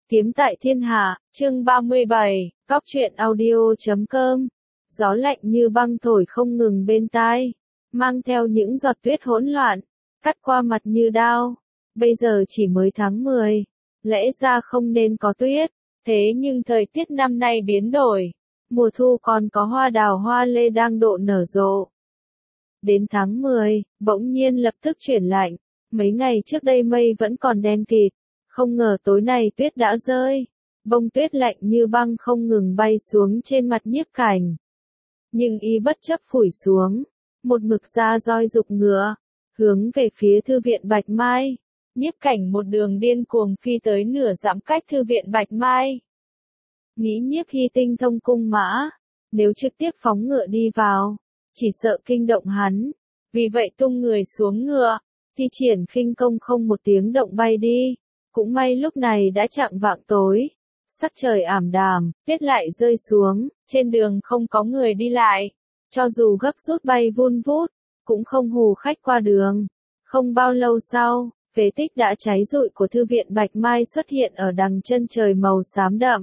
Kiếm tại thiên hạ, chương 37, Góc truyện audio.com. Gió lạnh như băng thổi không ngừng bên tai, mang theo những giọt tuyết hỗn loạn, cắt qua mặt như đao. Bây giờ chỉ mới tháng 10, lẽ ra không nên có tuyết, thế nhưng thời tiết năm nay biến đổi. Mùa thu còn có hoa đào hoa lê đang độ nở rộ. Đến tháng 10, bỗng nhiên lập tức chuyển lạnh, mấy ngày trước đây mây vẫn còn đen kịt. Không ngờ tối nay tuyết đã rơi, bông tuyết lạnh như băng không ngừng bay xuống trên mặt Nhiếp Cảnh. Nhưng y bất chấp phủi xuống, một mực ra roi giục ngựa, hướng về phía thư viện Bạch Mai. Nhiếp Cảnh một đường điên cuồng phi tới nửa dặm cách thư viện Bạch Mai. Nghĩ Nhiếp Hy tinh thông cung mã, nếu trực tiếp phóng ngựa đi vào, chỉ sợ kinh động hắn. Vì vậy tung người xuống ngựa, thi triển khinh công không một tiếng động bay đi. Cũng may lúc này đã chạng vạng tối, sắc trời ảm đạm, tuyết lại rơi xuống, trên đường không có người đi lại, cho dù gấp rút bay vun vút, cũng không hù khách qua đường. Không bao lâu sau, phế tích đã cháy rụi của thư viện Bạch Mai xuất hiện ở đằng chân trời màu xám đậm.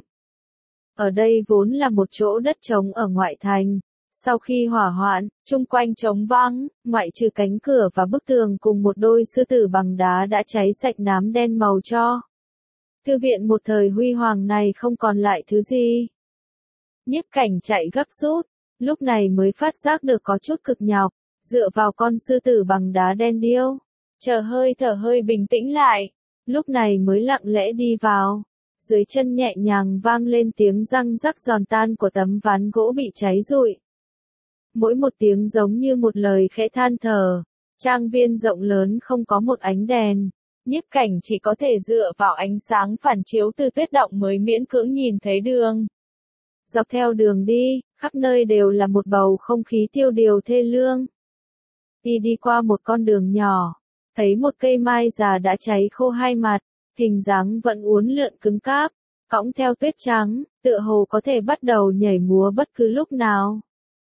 Ở đây vốn là một chỗ đất trống ở ngoại thành. Sau khi hỏa hoạn, chung quanh trống vắng, ngoại trừ cánh cửa và bức tường cùng một đôi sư tử bằng đá đã cháy sạch nám đen màu tro. Thư viện một thời huy hoàng này không còn lại thứ gì. Nhiếp Cảnh chạy gấp rút, lúc này mới phát giác được có chút cực nhọc, dựa vào con sư tử bằng đá đen điêu, chờ hơi thở hơi bình tĩnh lại, lúc này mới lặng lẽ đi vào. Dưới chân nhẹ nhàng vang lên tiếng răng rắc giòn tan của tấm ván gỗ bị cháy rụi. Mỗi một tiếng giống như một lời khẽ than thở. Trang viên rộng lớn không có một ánh đèn. Nhiếp Cảnh chỉ có thể dựa vào ánh sáng phản chiếu từ tuyết động mới miễn cưỡng nhìn thấy đường. Dọc theo đường đi, khắp nơi đều là một bầu không khí tiêu điều thê lương. Đi qua một con đường nhỏ, thấy một cây mai già đã cháy khô hai mặt, hình dáng vẫn uốn lượn cứng cáp, cõng theo tuyết trắng, tựa hồ có thể bắt đầu nhảy múa bất cứ lúc nào.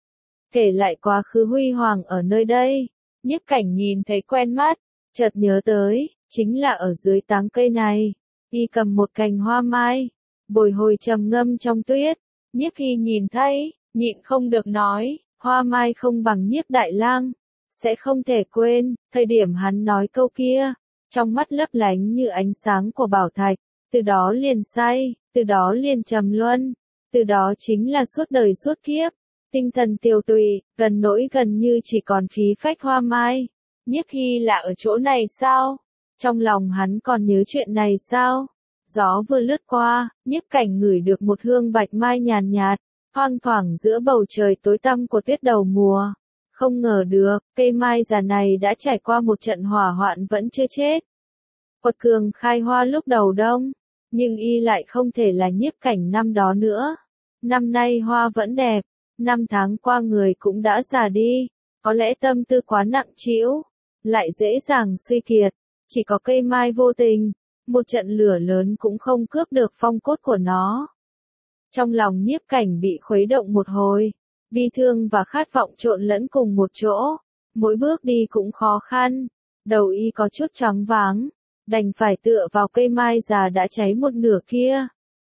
Kể lại quá khứ huy hoàng ở nơi đây, Nhiếp Cảnh nhìn thấy quen mắt, chợt nhớ tới, chính là ở dưới táng cây này, y cầm một cành hoa mai, bồi hồi trầm ngâm trong tuyết. Nhiếp Hy nhìn thấy, nhịn không được nói, hoa mai không bằng Nhiếp đại lang, sẽ không thể quên, thời điểm hắn nói câu kia, trong mắt lấp lánh như ánh sáng của bảo thạch, từ đó liền say, từ đó liền trầm luân, từ đó chính là suốt đời suốt kiếp. Tinh thần tiêu tụy, gần nỗi gần như chỉ còn khí phách hoa mai. Nhiếp Hy là ở chỗ này sao? Trong lòng hắn còn nhớ chuyện này sao? Gió vừa lướt qua, Nhiếp Cảnh ngửi được một hương bạch mai nhàn nhạt, thoang thoảng giữa bầu trời tối tăm của tuyết đầu mùa. Không ngờ được, cây mai già này đã trải qua một trận hỏa hoạn vẫn chưa chết. Quật cường khai hoa lúc đầu đông, nhưng y lại không thể là Nhiếp Cảnh năm đó nữa. Năm nay hoa vẫn đẹp. Năm tháng qua người cũng đã già đi, có lẽ tâm tư quá nặng trĩu, lại dễ dàng suy kiệt, chỉ có cây mai vô tình, một trận lửa lớn cũng không cướp được phong cốt của nó. Trong lòng Nhiếp Cảnh bị khuấy động một hồi, bi thương và khát vọng trộn lẫn cùng một chỗ, mỗi bước đi cũng khó khăn, đầu y có chút choáng váng, đành phải tựa vào cây mai già đã cháy một nửa kia.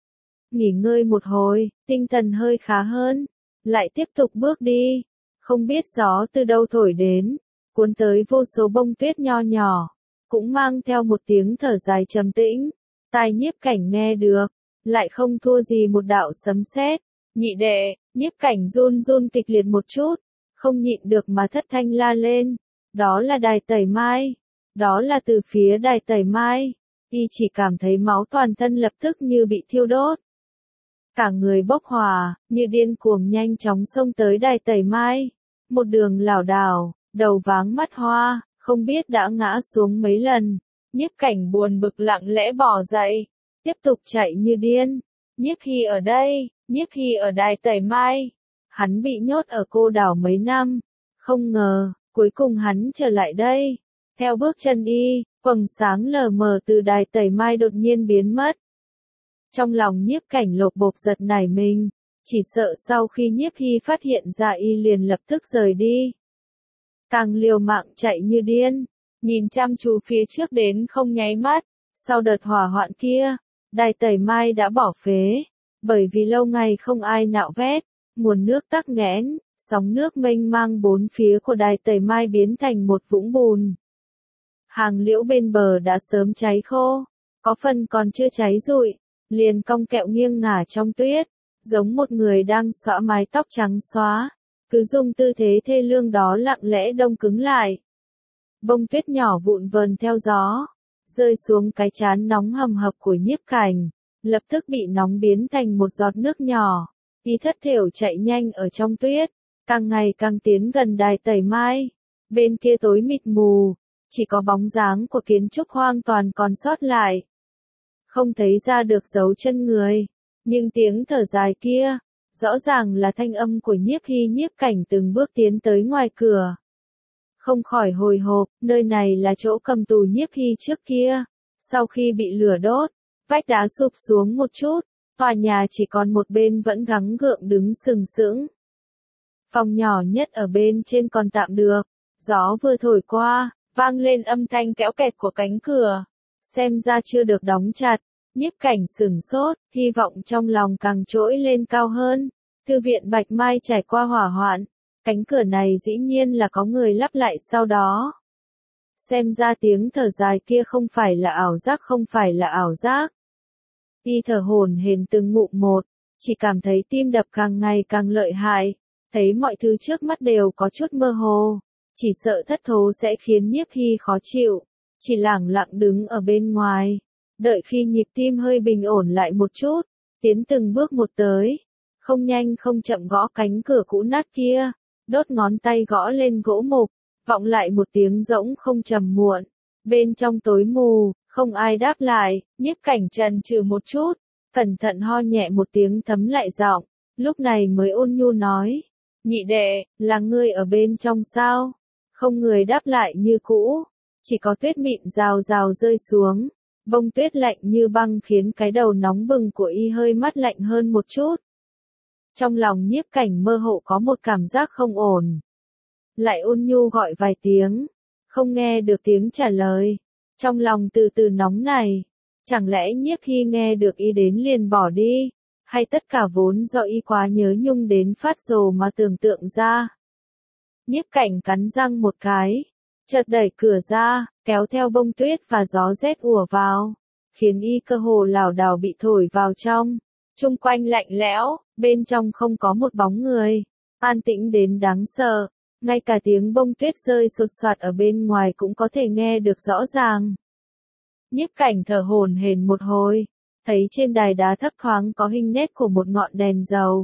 Nghỉ ngơi một hồi, tinh thần hơi khá hơn. Lại tiếp tục bước đi, không biết gió từ đâu thổi đến, cuốn tới vô số bông tuyết nho nhỏ, cũng mang theo một tiếng thở dài trầm tĩnh, tai Nhiếp Cảnh nghe được, lại không thua gì một đạo sấm sét. Nhị đệ, Nhiếp Cảnh run run kịch liệt một chút, không nhịn được mà thất thanh la lên, đó là Đài Tẩy Mai, đó là từ phía Đài Tẩy Mai, y chỉ cảm thấy máu toàn thân lập tức như bị thiêu đốt. Cả người bốc hỏa, như điên cuồng nhanh chóng xông tới Đài Tẩy Mai. Một đường lảo đảo, đầu váng mắt hoa, không biết đã ngã xuống mấy lần. Nhiếp Cảnh buồn bực lặng lẽ bỏ dậy, tiếp tục chạy như điên. Nhiếp Hy ở đây, Nhiếp Hy ở Đài Tẩy Mai. Hắn bị nhốt ở cô đảo mấy năm, không ngờ, cuối cùng hắn trở lại đây. Theo bước chân đi, quầng sáng lờ mờ từ Đài Tẩy Mai đột nhiên biến mất. Trong lòng Nhiếp Cảnh lột bột giật nảy mình, chỉ sợ sau khi Nhiếp Hy phát hiện ra y liền lập tức rời đi. Càng liều mạng chạy như điên, nhìn chăm chú phía trước đến không nháy mắt, sau đợt hỏa hoạn kia, Đài tẩy mai đã bỏ phế, bởi vì lâu ngày không ai nạo vét, nguồn nước tắc nghẽn, sóng nước mênh mang bốn phía của đài tẩy mai biến thành một vũng bùn. Hàng liễu bên bờ đã sớm cháy khô, có phần còn chưa cháy rụi, liền cong kẹo nghiêng ngả trong tuyết, giống một người đang xõa mái tóc trắng xóa, cứ dùng tư thế thê lương đó lặng lẽ đông cứng lại. Bông tuyết nhỏ vụn vờn theo gió, rơi xuống cái trán nóng hầm hập của Nhiếp Cảnh, lập tức bị nóng biến thành một giọt nước nhỏ, y thất thểu chạy nhanh ở trong tuyết, càng ngày càng tiến gần đài tẩy mai. Bên kia tối mịt mù, chỉ có bóng dáng của kiến trúc hoang toàn còn sót lại. Không thấy ra được dấu chân người, nhưng tiếng thở dài kia, rõ ràng là thanh âm của Nhiếp Hy. Nhiếp Cảnh từng bước tiến tới ngoài cửa. Không khỏi hồi hộp, nơi này là chỗ cầm tù Nhiếp Hy trước kia. Sau khi bị lửa đốt, vách đá sụp xuống một chút, tòa nhà chỉ còn một bên vẫn gắng gượng đứng sừng sững. Phòng nhỏ nhất ở bên trên còn tạm được, gió vừa thổi qua, vang lên âm thanh kéo kẹt của cánh cửa. Xem ra chưa được đóng chặt, Nhiếp Cảnh sửng sốt, hy vọng trong lòng càng trỗi lên cao hơn. Thư viện Bạch Mai trải qua hỏa hoạn, cánh cửa này dĩ nhiên là có người lắp lại sau đó. Xem ra tiếng thở dài kia không phải là ảo giác, không phải là ảo giác. Y thở hổn hển từng ngụm một, chỉ cảm thấy tim đập càng ngày càng lợi hại, thấy mọi thứ trước mắt đều có chút mơ hồ, chỉ sợ thất thố sẽ khiến Nhiếp Hy khó chịu, chỉ lẳng lặng đứng ở bên ngoài, đợi khi nhịp tim hơi bình ổn lại một chút, tiến từng bước một tới, không nhanh không chậm gõ cánh cửa cũ nát kia, đốt ngón tay gõ lên gỗ mục, vọng lại một tiếng rỗng không trầm muộn. Bên trong tối mù, không ai đáp lại, Nhiếp Cảnh chần chừ một chút, cẩn thận ho nhẹ một tiếng thấm lại giọng, lúc này mới ôn nhu nói, nhị đệ, là ngươi ở bên trong sao? Không người đáp lại như cũ, chỉ có tuyết mịn rào rào rơi xuống, bông tuyết lạnh như băng khiến cái đầu nóng bừng của y hơi mát lạnh hơn một chút. Trong lòng Nhiếp Cảnh mơ hồ có một cảm giác không ổn. Lại ôn nhu gọi vài tiếng, không nghe được tiếng trả lời. Trong lòng từ từ nóng này, chẳng lẽ Nhiếp Hy nghe được y đến liền bỏ đi, hay tất cả vốn do y quá nhớ nhung đến phát rồ mà tưởng tượng ra. Nhiếp Cảnh cắn răng một cái, chợt đẩy cửa ra, kéo theo bông tuyết và gió rét ùa vào, khiến y cơ hồ lảo đảo bị thổi vào trong. Chung quanh lạnh lẽo, bên trong không có một bóng người, an tĩnh đến đáng sợ, ngay cả tiếng bông tuyết rơi sột soạt ở bên ngoài cũng có thể nghe được rõ ràng. Nhiếp Cảnh thở hổn hển một hồi, thấy trên đài đá thấp thoáng có hình nét của một ngọn đèn dầu.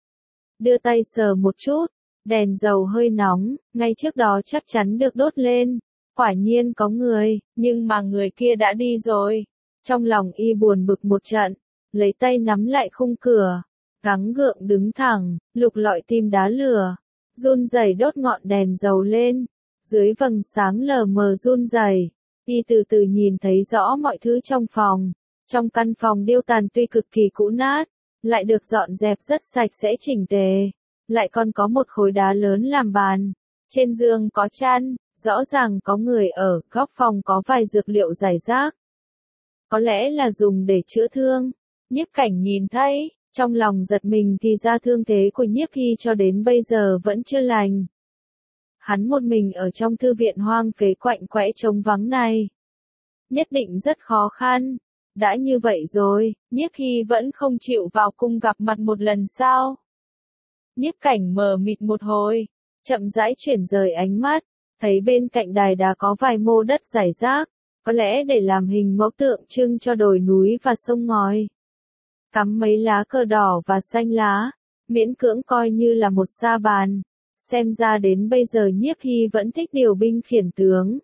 Đưa tay sờ một chút, đèn dầu hơi nóng, ngay trước đó chắc chắn được đốt lên, quả nhiên có người, nhưng mà người kia đã đi rồi. Trong lòng y buồn bực một trận, lấy tay nắm lại khung cửa, gắng gượng đứng thẳng, lục lọi tìm đá lửa, run rẩy đốt ngọn đèn dầu lên, dưới vầng sáng lờ mờ run rẩy, y từ từ nhìn thấy rõ mọi thứ trong phòng. Trong căn phòng điêu tàn tuy cực kỳ cũ nát, lại được dọn dẹp rất sạch sẽ chỉnh tề, lại còn có một khối đá lớn làm bàn, trên giường có chăn, rõ ràng có người ở, góc phòng có vài dược liệu rải rác. Có lẽ là dùng để chữa thương. Nhiếp Cảnh nhìn thấy, trong lòng giật mình thì ra thương thế của Nhiếp Hy cho đến bây giờ vẫn chưa lành. Hắn một mình ở trong thư viện hoang phế quạnh quẽ trống vắng này, nhất định rất khó khăn. Đã như vậy rồi, Nhiếp Hy vẫn không chịu vào cung gặp mặt một lần sao? Nhiếp Cảnh mờ mịt một hồi, chậm rãi chuyển rời ánh mắt, thấy bên cạnh đài đá có vài mô đất rải rác, có lẽ để làm hình mẫu tượng trưng cho đồi núi và sông ngòi. Cắm mấy lá cờ đỏ và xanh lá, miễn cưỡng coi như là một sa bàn. Xem ra đến bây giờ Nhiếp Hy vẫn thích điều binh khiển tướng.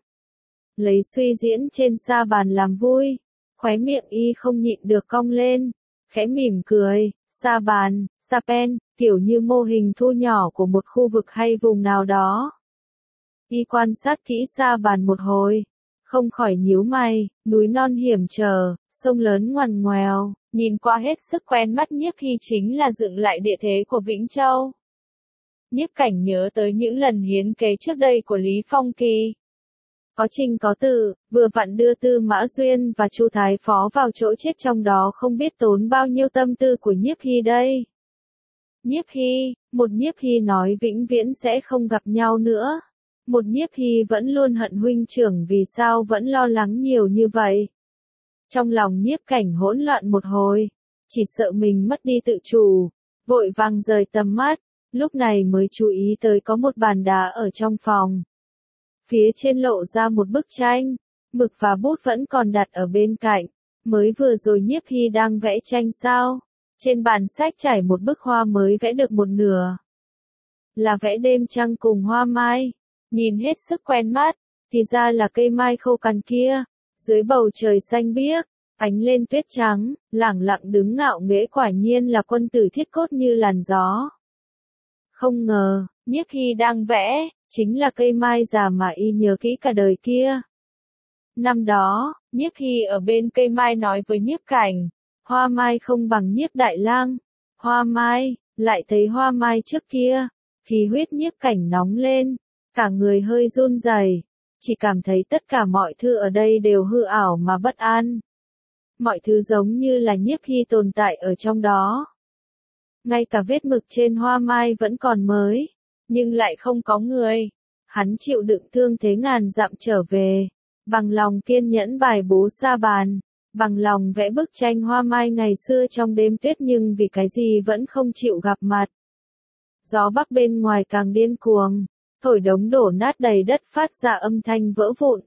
Lấy suy diễn trên sa bàn làm vui, khóe miệng y không nhịn được cong lên, khẽ mỉm cười, sa bàn, sa pen, kiểu như mô hình thu nhỏ của một khu vực hay vùng nào đó. Y quan sát kỹ sa bàn một hồi, không khỏi nhíu mày, núi non hiểm trở, sông lớn ngoằn ngoèo, nhìn qua hết sức quen mắt. Nhiếp Hy chính là dựng lại địa thế của Vĩnh Châu. Nhiếp Cảnh nhớ tới những lần hiến kế trước đây của Lý Phong Kỳ. có trình có tự, vừa vặn đưa Tư Mã Duyên và Chu Thái Phó vào chỗ chết, trong đó không biết tốn bao nhiêu tâm tư của Nhiếp Hy đây. Nhiếp Hy, một Nhiếp Hy nói vĩnh viễn sẽ không gặp nhau nữa. Một Nhiếp Hy vẫn luôn hận huynh trưởng, vì sao vẫn lo lắng nhiều như vậy. Trong lòng Nhiếp Cảnh hỗn loạn một hồi, chỉ sợ mình mất đi tự chủ, vội vàng rời tầm mắt, lúc này mới chú ý tới có một bàn đá ở trong phòng. Phía trên lộ ra một bức tranh, mực và bút vẫn còn đặt ở bên cạnh, mới vừa rồi Nhiếp Hy đang vẽ tranh sao? Trên bàn sách trải một bức hoa mới vẽ được một nửa. Là vẽ đêm trăng cùng hoa mai, nhìn hết sức quen mắt, thì ra là cây mai khô cằn kia, dưới bầu trời xanh biếc, ánh lên tuyết trắng, lẳng lặng đứng ngạo nghễ, quả nhiên là quân tử thiết cốt như làn gió. Không ngờ, Nhiếp Hy đang vẽ, chính là cây mai già mà y nhớ kỹ cả đời kia. Năm đó, Nhiếp Hy ở bên cây mai nói với Nhiếp Cảnh, hoa mai không bằng Nhiếp đại lang. Hoa mai, lại thấy hoa mai trước kia, khí huyết Nhiếp Cảnh nóng lên, cả người hơi run rẩy, chỉ cảm thấy tất cả mọi thứ ở đây đều hư ảo mà bất an. Mọi thứ giống như là Nhiếp Hy tồn tại ở trong đó. Ngay cả vết mực trên hoa mai vẫn còn mới, nhưng lại không có người. Hắn chịu đựng thương thế ngàn dặm trở về, bằng lòng kiên nhẫn bài bố sa bàn, bằng lòng vẽ bức tranh hoa mai ngày xưa trong đêm tuyết, nhưng vì cái gì vẫn không chịu gặp mặt. Gió bắc bên ngoài càng điên cuồng, thổi đống đổ nát đầy đất phát ra âm thanh vỡ vụn.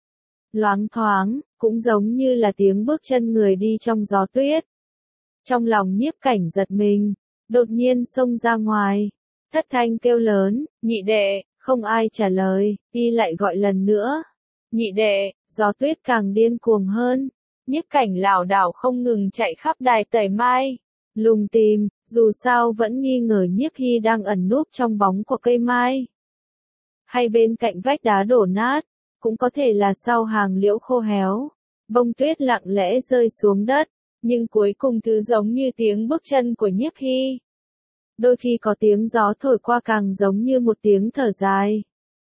Loáng thoáng, cũng giống như là tiếng bước chân người đi trong gió tuyết. Trong lòng Nhiếp Cảnh giật mình, đột nhiên xông ra ngoài, thất thanh kêu lớn, nhị đệ, không ai trả lời, y lại gọi lần nữa. Nhị đệ, gió tuyết càng điên cuồng hơn, Nhiếp Cảnh lảo đảo không ngừng chạy khắp đài tẩy mai, lùng tìm, dù sao vẫn nghi ngờ Nhiếp Hy đang ẩn núp trong bóng của cây mai. Hay bên cạnh vách đá đổ nát, cũng có thể là sau hàng liễu khô héo, bông tuyết lặng lẽ rơi xuống đất, nhưng cuối cùng thứ giống như tiếng bước chân của Nhiếp Hy. Đôi khi có tiếng gió thổi qua càng giống như một tiếng thở dài.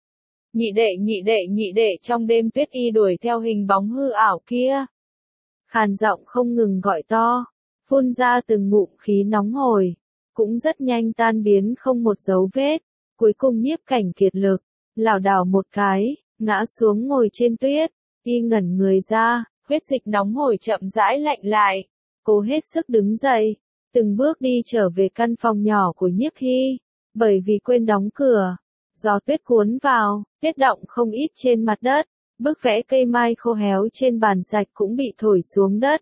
Nhị đệ, nhị đệ, nhị đệ, trong đêm tuyết y đuổi theo hình bóng hư ảo kia. Khàn giọng không ngừng gọi to, phun ra từng ngụm khí nóng hổi, cũng rất nhanh tan biến không một dấu vết. Cuối cùng Nhiếp Cảnh kiệt lực, lảo đảo một cái, ngã xuống ngồi trên tuyết, y ngẩn người ra, huyết dịch nóng hổi chậm rãi lạnh lại, cố hết sức đứng dậy, từng bước đi trở về căn phòng nhỏ của Nhiếp Hy, bởi vì quên đóng cửa, gió tuyết cuốn vào, tuyết đọng không ít trên mặt đất, bức vẽ cây mai khô héo trên bàn sạch cũng bị thổi xuống đất.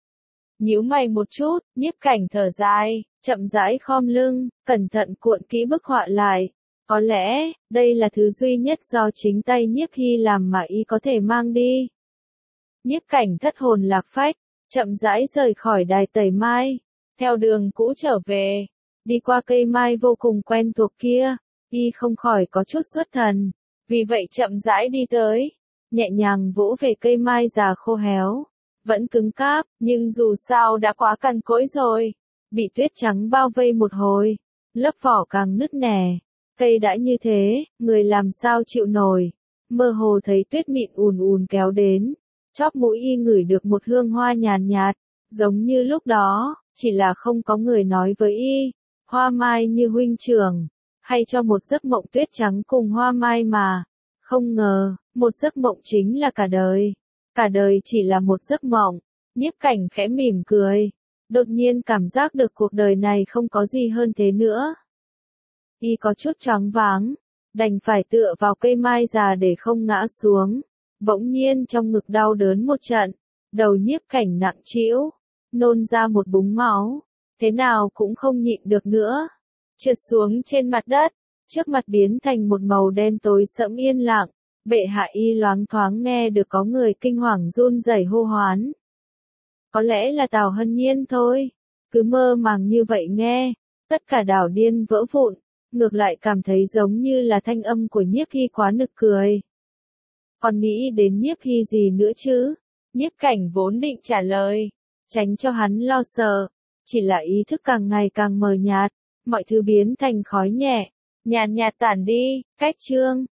Nhíu mày một chút, Nhiếp Cảnh thở dài, chậm rãi khom lưng, cẩn thận cuộn kỹ bức họa lại. Có lẽ, đây là thứ duy nhất do chính tay Nhiếp Hy làm mà y có thể mang đi. Nhiếp Cảnh thất hồn lạc phách, chậm rãi rời khỏi đài tẩy mai, theo đường cũ trở về, đi qua cây mai vô cùng quen thuộc kia, y không khỏi có chút xuất thần, vì vậy chậm rãi đi tới, nhẹ nhàng vỗ về cây mai già khô héo, vẫn cứng cáp, nhưng dù sao đã quá cằn cỗi rồi, bị tuyết trắng bao vây một hồi, lớp vỏ càng nứt nẻ. Cây đã như thế, người làm sao chịu nổi, mơ hồ thấy tuyết mịn ùn ùn kéo đến, chóp mũi y ngửi được một hương hoa nhàn nhạt, giống như lúc đó, chỉ là không có người nói với y, hoa mai như huynh trưởng, hay cho một giấc mộng tuyết trắng cùng hoa mai mà, không ngờ, một giấc mộng chính là cả đời chỉ là một giấc mộng. Nhiếp Cảnh khẽ mỉm cười, đột nhiên cảm giác được cuộc đời này không có gì hơn thế nữa. Y có chút choáng váng, đành phải tựa vào cây mai già để không ngã xuống. Bỗng nhiên trong ngực đau đớn một trận, đầu Nhiếp Cảnh nặng trĩu, nôn ra một búng máu, thế nào cũng không nhịn được nữa, trượt xuống trên mặt đất, trước mặt biến thành một màu đen tối sẫm yên lặng. Bệ hạ, y loáng thoáng nghe được có người kinh hoàng run rẩy hô hoán. Có lẽ là Tào Hân Nhiên thôi, cứ mơ màng như vậy nghe, tất cả đảo điên vỡ vụn. Ngược lại cảm thấy giống như là thanh âm của Nhiếp Hy quá nực cười. Còn nghĩ đến Nhiếp Hy gì nữa chứ? Nhiếp Cảnh vốn định trả lời, tránh cho hắn lo sợ, chỉ là ý thức càng ngày càng mờ nhạt, mọi thứ biến thành khói nhẹ, nhàn nhạt tản đi, cách chương.